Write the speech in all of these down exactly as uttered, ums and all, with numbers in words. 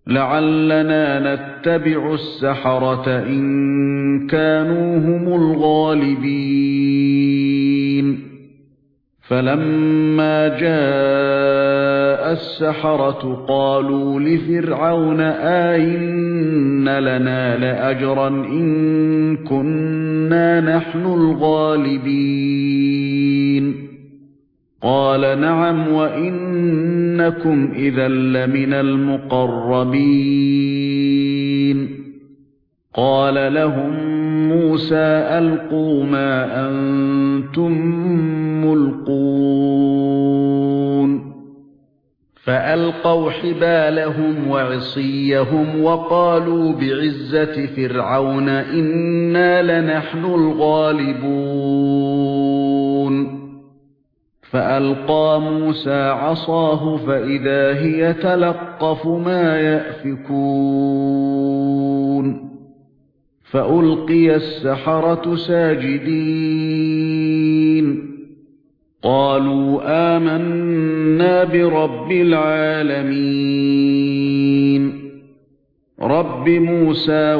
لعلنا نتبع السحرة إن كانوا هم الغالبين فلما جاء السحرة قالوا لفرعون آئن لنا لأجرا إن كنا نحن الغالبين قال نعم وإنكم إذا لمن المقربين قال لهم موسى ألقوا ما أنتم ملقون فألقوا حبالهم وعصيهم وقالوا بعزة فرعون إنا لنحن الغالبون فألقى موسى عصاه فإذا هي تلقف ما يأفكون فألقي السحرة ساجدين قالوا آمنا برب العالمين رب موسى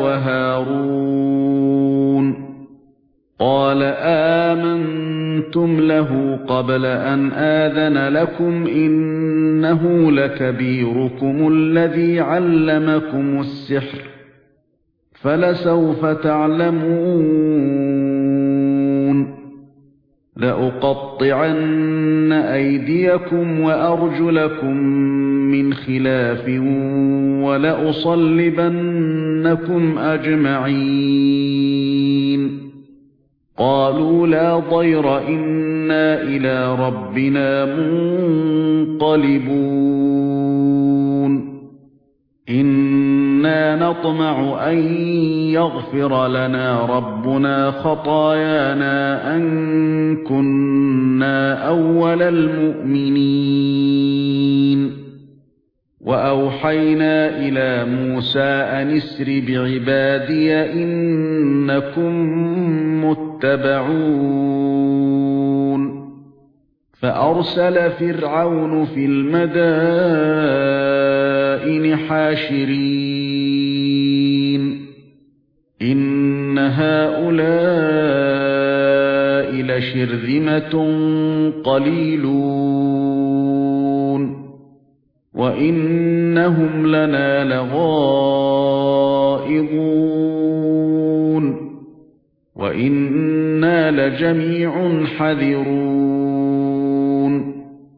وهارون قال آمنتم له قبل أن آذن لكم إنه لكبيركم الذي علمكم السحر فلسوف تعلمون لأقطعن أيديكم وأرجلكم من خلاف ولأصلبنكم أجمعين قالوا لا ضير إنا إلى ربنا منقلبون إنا نطمع أن يغفر لنا ربنا خطايانا أن كنا أول المؤمنين وأوحينا إلى موسى أن اسر بعبادي إنكم متبعون فأرسل فرعون في المدائن حاشرين إن هؤلاء لشرذمة قليلون وإنهم لنا لغائظون وإنا لجميع حذرون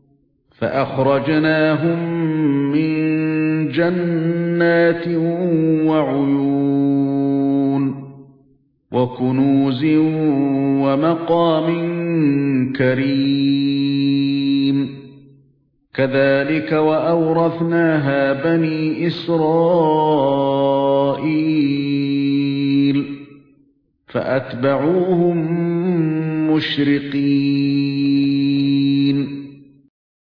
فأخرجناهم من جنات وعيون وكنوز ومقام كريم كذلك وأورثناها بني إسرائيل فأتبعوهم مشرقين